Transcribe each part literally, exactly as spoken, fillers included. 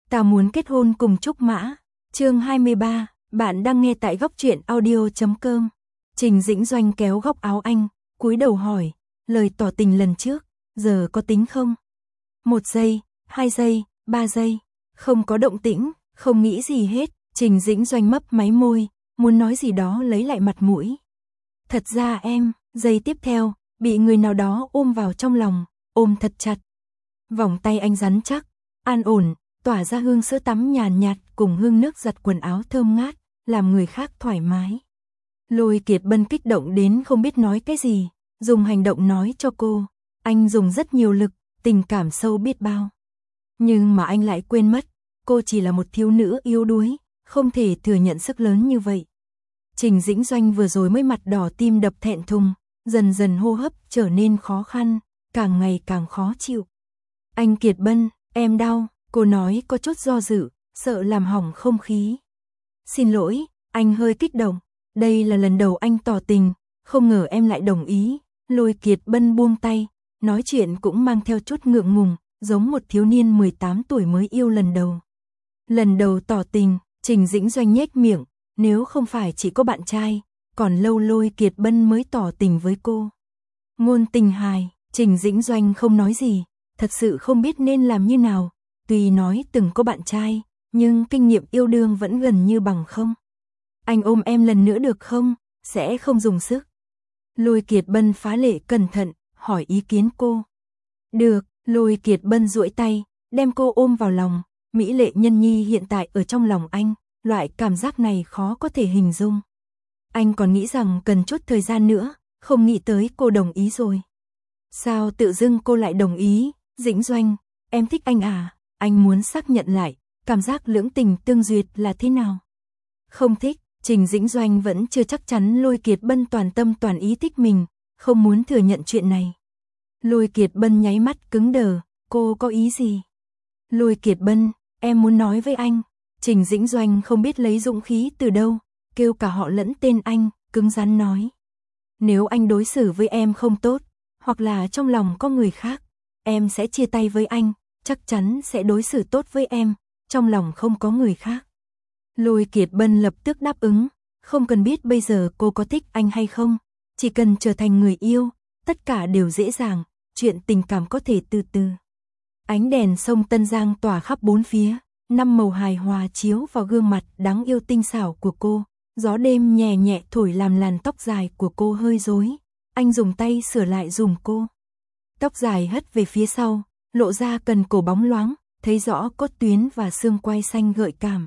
Ta muốn kết hôn cùng Trúc Mã. Chương hai mươi ba, bạn đang nghe tại góc truyện audio chấm com. Trình Dĩnh Doanh kéo góc áo anh, cúi đầu hỏi, lời tỏ tình lần trước, giờ có tính không? Một giây, hai giây, ba giây, không có động tĩnh, không nghĩ gì hết. Trình Dĩnh Doanh mấp máy môi, muốn nói gì đó lấy lại mặt mũi. Thật ra em, giây tiếp theo, bị người nào đó ôm vào trong lòng, ôm thật chặt. Vòng tay anh rắn chắc, an ổn, tỏa ra hương sữa tắm nhàn nhạt cùng hương nước giặt quần áo thơm ngát, làm người khác thoải mái. Lôi Kiệt Bân kích động đến không biết nói cái gì, dùng hành động nói cho cô, anh dùng rất nhiều lực, tình cảm sâu biết bao. Nhưng mà anh lại quên mất, cô chỉ là một thiếu nữ yếu đuối, không thể thừa nhận sức lớn như vậy. Trình Dĩnh Doanh vừa rồi mới mặt đỏ tim đập thẹn thùng, dần dần hô hấp trở nên khó khăn, càng ngày càng khó chịu. Anh Kiệt Bân, em đau, cô nói có chút do dự, sợ làm hỏng không khí. Xin lỗi, anh hơi kích động, đây là lần đầu anh tỏ tình, không ngờ em lại đồng ý. Lôi Kiệt Bân buông tay, nói chuyện cũng mang theo chút ngượng ngùng, giống một thiếu niên mười tám tuổi mới yêu lần đầu. Lần đầu tỏ tình, Trình Dĩnh Doanh nhếch miệng, nếu không phải chỉ có bạn trai, còn lâu Lôi Kiệt Bân mới tỏ tình với cô. Ngôn tình hài, Trình Dĩnh Doanh không nói gì, thật sự không biết nên làm như nào, tuy nói từng có bạn trai, nhưng kinh nghiệm yêu đương vẫn gần như bằng không. Anh ôm em lần nữa được không, sẽ không dùng sức. Lôi Kiệt Bân phá lệ cẩn thận, hỏi ý kiến cô. Được, Lôi Kiệt Bân duỗi tay, đem cô ôm vào lòng, mỹ lệ nhân nhi hiện tại ở trong lòng anh, loại cảm giác này khó có thể hình dung. Anh còn nghĩ rằng cần chút thời gian nữa, không nghĩ tới cô đồng ý rồi. Sao tự dưng cô lại đồng ý, Dĩnh Doanh, em thích anh à, anh muốn xác nhận lại, cảm giác lưỡng tình tương duyệt là thế nào? Không thích, Trình Dĩnh Doanh vẫn chưa chắc chắn Lôi Kiệt Bân toàn tâm toàn ý thích mình, không muốn thừa nhận chuyện này. Lôi Kiệt Bân nháy mắt cứng đờ, cô có ý gì? Lôi Kiệt Bân, em muốn nói với anh. Trình Dĩnh Doanh không biết lấy dũng khí từ đâu, kêu cả họ lẫn tên anh, cứng rắn nói. Nếu anh đối xử với em không tốt, hoặc là trong lòng có người khác, em sẽ chia tay với anh, chắc chắn sẽ đối xử tốt với em, trong lòng không có người khác. Lôi Kiệt Bân lập tức đáp ứng, không cần biết bây giờ cô có thích anh hay không, chỉ cần trở thành người yêu, tất cả đều dễ dàng, chuyện tình cảm có thể từ từ. Ánh đèn sông Tân Giang tỏa khắp bốn phía, năm màu hài hòa chiếu vào gương mặt đáng yêu tinh xảo của cô, gió đêm nhẹ nhẹ thổi làm làn tóc dài của cô hơi rối, anh dùng tay sửa lại dùm cô. Tóc dài hất về phía sau, lộ ra cần cổ bóng loáng, thấy rõ cốt tuyến và xương quai xanh gợi cảm.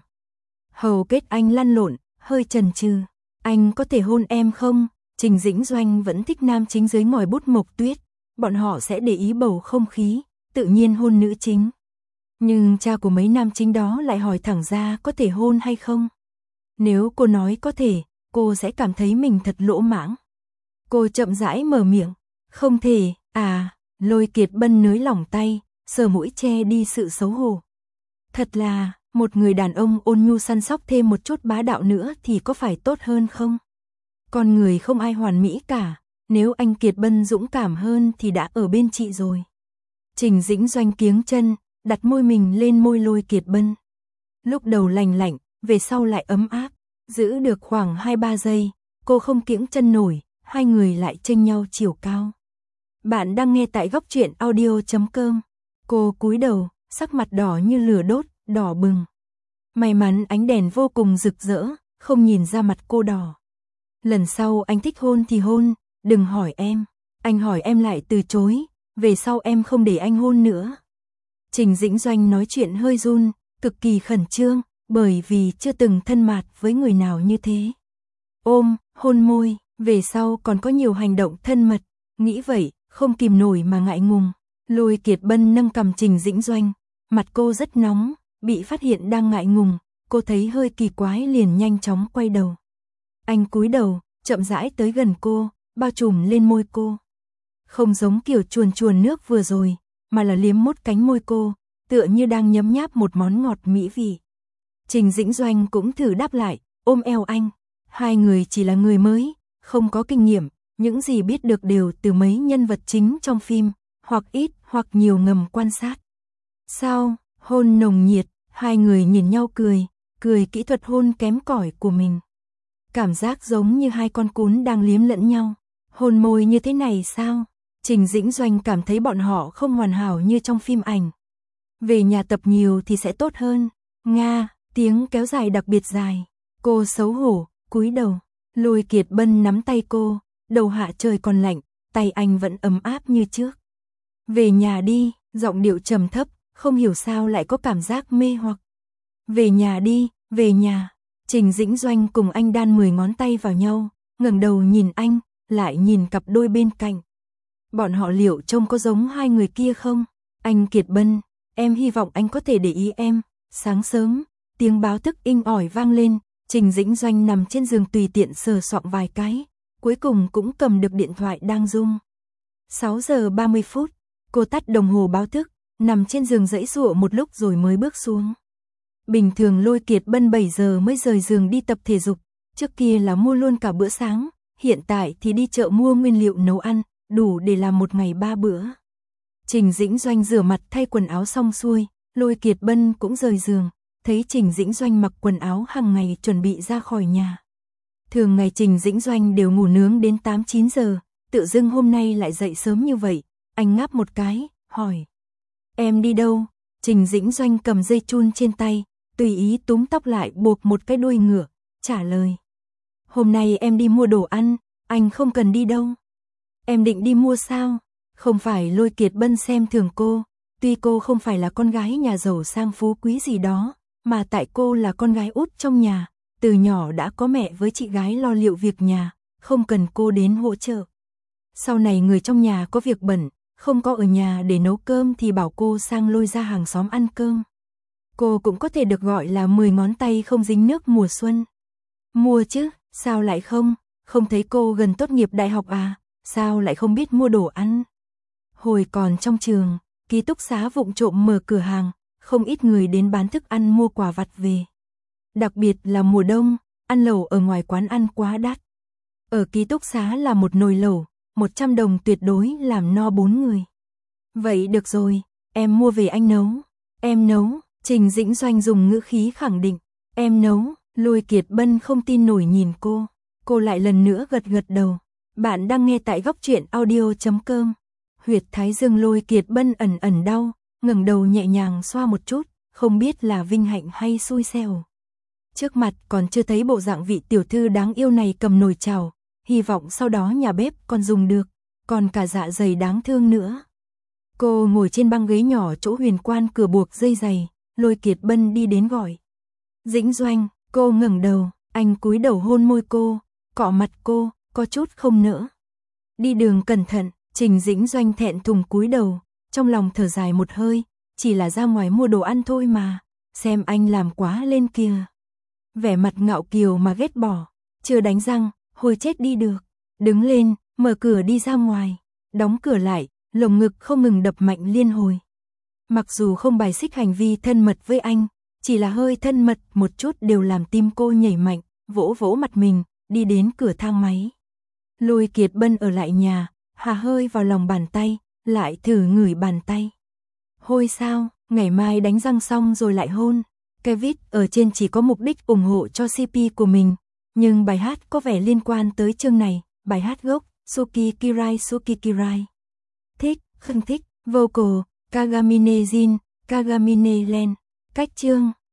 Hầu kết anh lăn lộn, hơi chần chừ. Anh có thể hôn em không? Trình Dĩnh Doanh vẫn thích nam chính dưới ngòi bút Mộc Tuyết, bọn họ sẽ để ý bầu không khí, tự nhiên hôn nữ chính. Nhưng cha của mấy nam chính đó lại hỏi thẳng ra có thể hôn hay không. Nếu cô nói có thể, cô sẽ cảm thấy mình thật lỗ mãng. Cô chậm rãi mở miệng, không thể, à, Lôi Kiệt Bân nới lỏng tay, sờ mũi che đi sự xấu hổ. Thật là, một người đàn ông ôn nhu săn sóc thêm một chút bá đạo nữa thì có phải tốt hơn không? Con người không ai hoàn mỹ cả, nếu anh Kiệt Bân dũng cảm hơn thì đã ở bên chị rồi. Trình Dĩnh Doanh kiếng chân, đặt môi mình lên môi Lôi Kiệt Bân. Lúc đầu lành lạnh, về sau lại ấm áp, giữ được khoảng hai ba giây, cô không kiễng chân nổi, hai người lại chênh nhau chiều cao. Bạn đang nghe tại góc truyện audio chấm com. Cô cúi đầu, sắc mặt đỏ như lửa đốt, đỏ bừng. May mắn ánh đèn vô cùng rực rỡ, không nhìn ra mặt cô đỏ. Lần sau anh thích hôn thì hôn, đừng hỏi em. Anh hỏi em lại từ chối, về sau em không để anh hôn nữa. Trình Dĩnh Doanh nói chuyện hơi run, cực kỳ khẩn trương, bởi vì chưa từng thân mật với người nào như thế. Ôm, hôn môi, về sau còn có nhiều hành động thân mật, nghĩ vậy, không kìm nổi mà ngại ngùng. Lôi Kiệt Bân nâng cằm Trình Dĩnh Doanh, mặt cô rất nóng, bị phát hiện đang ngại ngùng, cô thấy hơi kỳ quái liền nhanh chóng quay đầu. Anh cúi đầu, chậm rãi tới gần cô, bao trùm lên môi cô. Không giống kiểu chuồn chuồn nước vừa rồi, mà là liếm mốt cánh môi cô, tựa như đang nhấm nháp một món ngọt mỹ vị. Trình Dĩnh Doanh cũng thử đáp lại, ôm eo anh. Hai người chỉ là người mới, không có kinh nghiệm, những gì biết được đều từ mấy nhân vật chính trong phim, hoặc ít hoặc nhiều ngầm quan sát. Sao, hôn nồng nhiệt, Hai người nhìn nhau cười, cười kỹ thuật hôn kém cỏi của mình. Cảm giác giống như hai con cún đang liếm lẫn nhau. Hôn môi như thế này sao? Trình Dĩnh Doanh cảm thấy bọn họ không hoàn hảo như trong phim ảnh. Về nhà tập nhiều thì sẽ tốt hơn. Nga, tiếng kéo dài đặc biệt dài. Cô xấu hổ, cúi đầu. Lôi Kiệt Bân nắm tay cô, đầu hạ trời còn lạnh, tay anh vẫn ấm áp như trước. Về nhà đi, giọng điệu trầm thấp, không hiểu sao lại có cảm giác mê hoặc. Về nhà đi, về nhà. Trình Dĩnh Doanh cùng anh đan mười ngón tay vào nhau, ngẩng đầu nhìn anh, lại nhìn cặp đôi bên cạnh. Bọn họ liệu trông có giống hai người kia không? Anh Kiệt Bân, em hy vọng anh có thể để ý em. Sáng sớm, tiếng báo thức inh ỏi vang lên, Trình Dĩnh Doanh nằm trên giường tùy tiện sờ soạng vài cái, cuối cùng cũng cầm được điện thoại đang rung. sáu giờ ba mươi phút, cô tắt đồng hồ báo thức, nằm trên giường giãy giụa một lúc rồi mới bước xuống. Bình thường Lôi Kiệt Bân bảy giờ mới rời giường đi tập thể dục, trước kia là mua luôn cả bữa sáng, hiện tại thì đi chợ mua nguyên liệu nấu ăn, đủ để làm một ngày ba bữa. Trình Dĩnh Doanh rửa mặt thay quần áo xong xuôi, Lôi Kiệt Bân cũng rời giường, thấy Trình Dĩnh Doanh mặc quần áo hàng ngày chuẩn bị ra khỏi nhà. Thường ngày Trình Dĩnh Doanh đều ngủ nướng đến tám chín giờ, tự dưng hôm nay lại dậy sớm như vậy, anh ngáp một cái, hỏi. Em đi đâu? Trình Dĩnh Doanh cầm dây chun trên tay, tùy ý túm tóc lại buộc một cái đuôi ngựa, trả lời. Hôm nay em đi mua đồ ăn, anh không cần đi đâu. Em định đi mua sao? Không phải Lôi Kiệt Bân xem thường cô, tuy cô không phải là con gái nhà giàu sang phú quý gì đó, mà tại cô là con gái út trong nhà, từ nhỏ đã có mẹ với chị gái lo liệu việc nhà, không cần cô đến hỗ trợ. Sau này người trong nhà có việc bận, không có ở nhà để nấu cơm thì bảo cô sang Lôi ra hàng xóm ăn cơm. Cô cũng có thể được gọi là mười ngón tay không dính nước mùa xuân. Mua chứ, sao lại không? Không thấy cô gần tốt nghiệp đại học à? Sao lại không biết mua đồ ăn? Hồi còn trong trường, ký túc xá vụng trộm mở cửa hàng, không ít người đến bán thức ăn mua quà vặt về. Đặc biệt là mùa đông, ăn lẩu ở ngoài quán ăn quá đắt. Ở ký túc xá là một nồi lẩu, một trăm đồng tuyệt đối làm no bốn người. Vậy được rồi, em mua về anh nấu. Em nấu, Trình Dĩnh Doanh dùng ngữ khí khẳng định. Em nấu, Lôi Kiệt Bân không tin nổi nhìn cô. Cô lại lần nữa gật gật đầu. Bạn đang nghe tại góc truyện audio chấm com. Huyệt thái dương Lôi Kiệt Bân ẩn ẩn đau, ngẩng đầu nhẹ nhàng xoa một chút, không biết là vinh hạnh hay xui xẻo. Trước mặt còn chưa thấy bộ dạng vị tiểu thư đáng yêu này cầm nồi chảo, hy vọng sau đó nhà bếp còn dùng được, còn cả dạ dày đáng thương nữa. Cô ngồi trên băng ghế nhỏ chỗ huyền quan cửa buộc dây giày, Lôi Kiệt Bân đi đến gọi. Dĩnh Doanh, cô ngẩng đầu, anh cúi đầu hôn môi cô, cọ mặt cô, có chút không nỡ. Đi đường cẩn thận, Trình Dĩnh Doanh thẹn thùng cúi đầu, trong lòng thở dài một hơi, chỉ là ra ngoài mua đồ ăn thôi mà, xem anh làm quá lên kìa. Vẻ mặt ngạo kiều mà ghét bỏ, chưa đánh răng, hồi chết đi được. Đứng lên, mở cửa đi ra ngoài, đóng cửa lại, lồng ngực không ngừng đập mạnh liên hồi. Mặc dù không bài xích hành vi thân mật với anh, chỉ là hơi thân mật một chút đều làm tim cô nhảy mạnh, vỗ vỗ mặt mình, đi đến cửa thang máy. Lôi Kiệt Bân ở lại nhà, hà hơi vào lòng bàn tay, lại thử ngửi bàn tay. Hôi sao, ngày mai đánh răng xong rồi lại hôn. Cái viết ở trên chỉ có mục đích ủng hộ cho xê pê của mình, nhưng bài hát có vẻ liên quan tới chương này, bài hát gốc, Suki Kirai Suki Kirai. Thích, không thích, vocal, Kagamine Jin, Kagamine Len, cách chương.